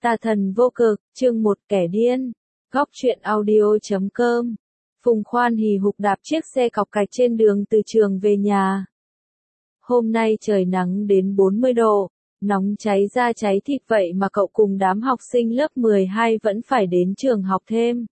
Tà thần vô cực, chương 1 kẻ điên. Góc truyện audio.com. Phùng Khoan hì hục đạp chiếc xe cọc cạch trên đường từ trường về nhà. Hôm nay trời nắng đến 40 độ, nóng cháy da cháy thịt vậy mà cậu cùng đám học sinh lớp 12 vẫn phải đến trường học thêm.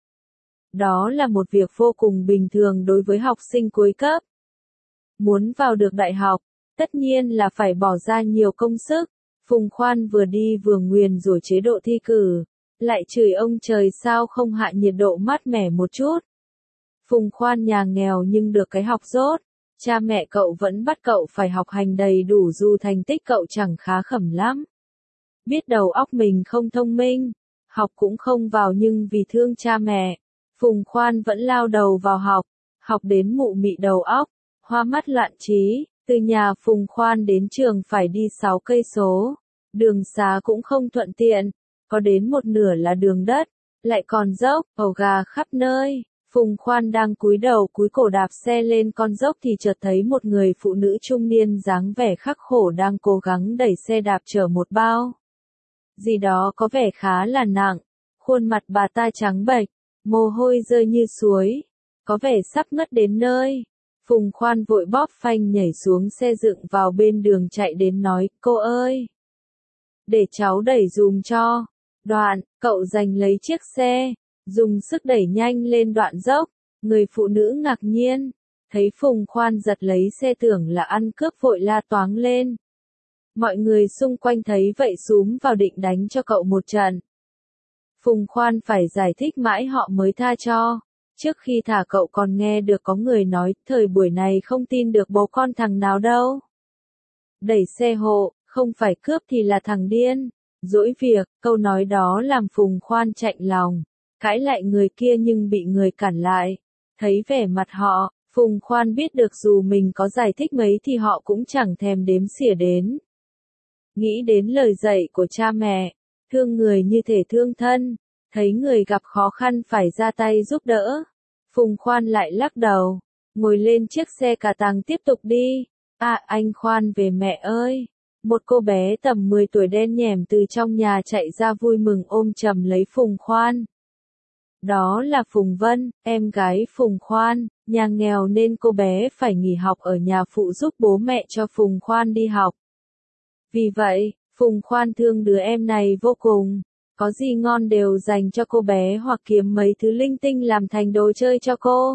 Đó là một việc vô cùng bình thường đối với học sinh cuối cấp. Muốn vào được đại học, tất nhiên là phải bỏ ra nhiều công sức. Phùng Khoan vừa đi vừa nguyền rủa chế độ thi cử, lại chửi ông trời sao không hạ nhiệt độ mát mẻ một chút. Phùng Khoan nhà nghèo nhưng được cái học dốt, cha mẹ cậu vẫn bắt cậu phải học hành đầy đủ dù thành tích cậu chẳng khá khẩm lắm. Biết đầu óc mình không thông minh, học cũng không vào nhưng vì thương cha mẹ, Phùng Khoan vẫn lao đầu vào học đến mụ mị đầu óc, hoa mắt loạn trí. Từ nhà Phùng Khoan đến trường phải đi 6 cây số, đường xá cũng không thuận tiện, có đến một nửa là đường đất, lại còn dốc, ổ gà khắp nơi. Phùng Khoan đang cúi đầu cúi cổ đạp xe lên con dốc thì chợt thấy một người phụ nữ trung niên dáng vẻ khắc khổ đang cố gắng đẩy xe đạp chở một bao gì đó có vẻ khá là nặng, khuôn mặt bà ta trắng bệch, mồ hôi rơi như suối, có vẻ sắp ngất đến nơi. Phùng Khoan vội bóp phanh nhảy xuống xe dựng vào bên đường chạy đến nói, cô ơi, để cháu đẩy dùm cho. Đoạn, cậu giành lấy chiếc xe, dùng sức đẩy nhanh lên đoạn dốc. Người phụ nữ ngạc nhiên, thấy Phùng Khoan giật lấy xe tưởng là ăn cướp vội la toáng lên. Mọi người xung quanh thấy vậy xúm vào định đánh cho cậu một trận. Phùng Khoan phải giải thích mãi họ mới tha cho. Trước khi thả cậu còn nghe được có người nói, thời buổi này không tin được bố con thằng nào đâu. Đẩy xe hộ, không phải cướp thì là thằng điên. Dỗi việc, câu nói đó làm Phùng Khoan chạnh lòng, cãi lại người kia nhưng bị người cản lại. Thấy vẻ mặt họ, Phùng Khoan biết được dù mình có giải thích mấy thì họ cũng chẳng thèm đếm xỉa đến. Nghĩ đến lời dạy của cha mẹ, thương người như thể thương thân, thấy người gặp khó khăn phải ra tay giúp đỡ. Phùng Khoan lại lắc đầu, ngồi lên chiếc xe cà tàng tiếp tục đi. À anh Khoan về mẹ ơi. Một cô bé tầm 10 tuổi đen nhẻm từ trong nhà chạy ra vui mừng ôm chầm lấy Phùng Khoan. Đó là Phùng Vân, em gái Phùng Khoan, nhà nghèo nên cô bé phải nghỉ học ở nhà phụ giúp bố mẹ cho Phùng Khoan đi học. Vì vậy, Phùng Khoan thương đứa em này vô cùng. Có gì ngon đều dành cho cô bé hoặc kiếm mấy thứ linh tinh làm thành đồ chơi cho cô.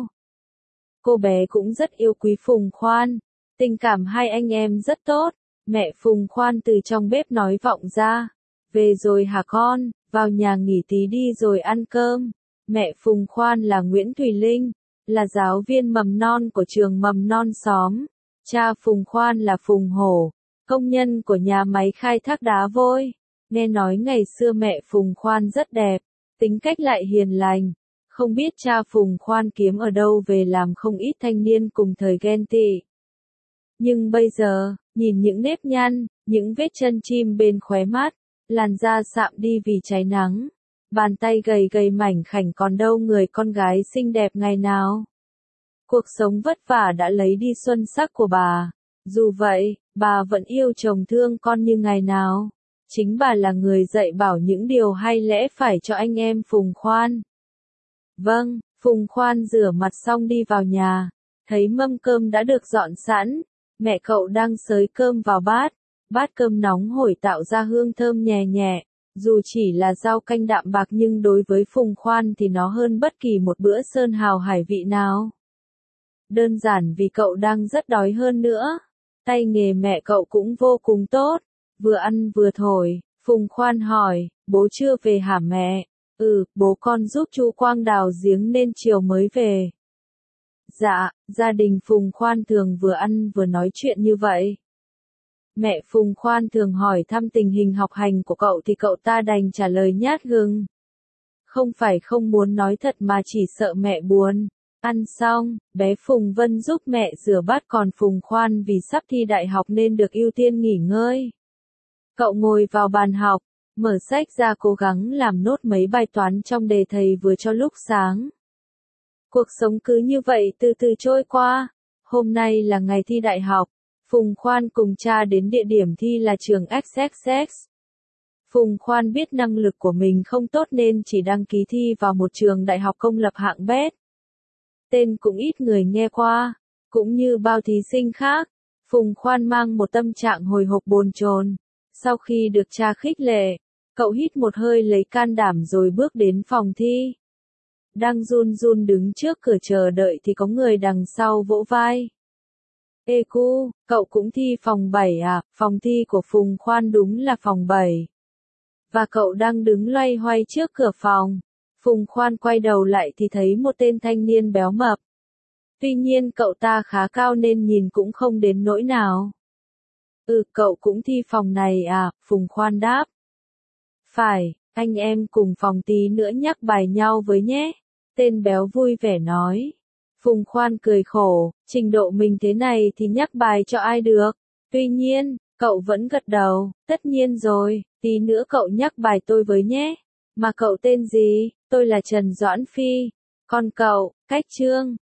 Cô bé cũng rất yêu quý Phùng Khoan, tình cảm hai anh em rất tốt. Mẹ Phùng Khoan từ trong bếp nói vọng ra, về rồi hả con, vào nhà nghỉ tí đi rồi ăn cơm. Mẹ Phùng Khoan là Nguyễn Thùy Linh, là giáo viên mầm non của trường mầm non xóm. Cha Phùng Khoan là Phùng Hổ, công nhân của nhà máy khai thác đá vôi. Nghe nói ngày xưa mẹ Phùng Khoan rất đẹp, tính cách lại hiền lành. Không biết cha Phùng Khoan kiếm ở đâu về làm không ít thanh niên cùng thời ghen tị. Nhưng bây giờ, nhìn những nếp nhăn, những vết chân chim bên khóe mắt, làn da sạm đi vì cháy nắng, bàn tay gầy gầy mảnh khảnh còn đâu người con gái xinh đẹp ngày nào. Cuộc sống vất vả đã lấy đi xuân sắc của bà, dù vậy, bà vẫn yêu chồng thương con như ngày nào. Chính bà là người dạy bảo những điều hay lẽ phải cho anh em Phùng Khoan. Vâng, Phùng Khoan rửa mặt xong đi vào nhà, thấy mâm cơm đã được dọn sẵn, mẹ cậu đang xới cơm vào bát cơm nóng hổi tạo ra hương thơm nhẹ nhẹ, dù chỉ là rau canh đạm bạc nhưng đối với Phùng Khoan thì nó hơn bất kỳ một bữa sơn hào hải vị nào. Đơn giản vì cậu đang rất đói hơn nữa, tay nghề mẹ cậu cũng vô cùng tốt. Vừa ăn vừa thổi, Phùng Khoan hỏi, bố chưa về hả mẹ? Bố con giúp chú Quang đào giếng nên chiều mới về. Dạ, gia đình Phùng Khoan thường vừa ăn vừa nói chuyện như vậy. Mẹ Phùng Khoan thường hỏi thăm tình hình học hành của cậu thì cậu ta đành trả lời nhát gừng. Không phải không muốn nói thật mà chỉ sợ mẹ buồn. Ăn xong, bé Phùng Vân giúp mẹ rửa bát còn Phùng Khoan vì sắp thi đại học nên được ưu tiên nghỉ ngơi. Cậu ngồi vào bàn học, mở sách ra cố gắng làm nốt mấy bài toán trong đề thầy vừa cho lúc sáng. Cuộc sống cứ như vậy từ từ trôi qua. Hôm nay là ngày thi đại học. Phùng Khoan cùng cha đến địa điểm thi là trường XXX. Phùng Khoan biết năng lực của mình không tốt nên chỉ đăng ký thi vào một trường đại học công lập hạng bét. Tên cũng ít người nghe qua, cũng như bao thí sinh khác. Phùng Khoan mang một tâm trạng hồi hộp bồn chồn. Sau khi được cha khích lệ, cậu hít một hơi lấy can đảm rồi bước đến phòng thi. Đang run run đứng trước cửa chờ đợi thì có người đằng sau vỗ vai. Ê cu, cậu cũng thi phòng 7 à? Phòng thi của Phùng Khoan đúng là phòng 7. Và cậu đang đứng loay hoay trước cửa phòng. Phùng Khoan quay đầu lại thì thấy một tên thanh niên béo mập. Tuy nhiên cậu ta khá cao nên nhìn cũng không đến nỗi nào. Cậu cũng thi phòng này à? Phùng Khoan đáp. Phải, anh em cùng phòng tí nữa nhắc bài nhau với nhé. Tên béo vui vẻ nói. Phùng Khoan cười khổ, trình độ mình thế này thì nhắc bài cho ai được. Tuy nhiên, cậu vẫn gật đầu, tất nhiên rồi, tí nữa cậu nhắc bài tôi với nhé. Mà cậu tên gì? Tôi là Trần Doãn Phi. Còn cậu, Cách Trương.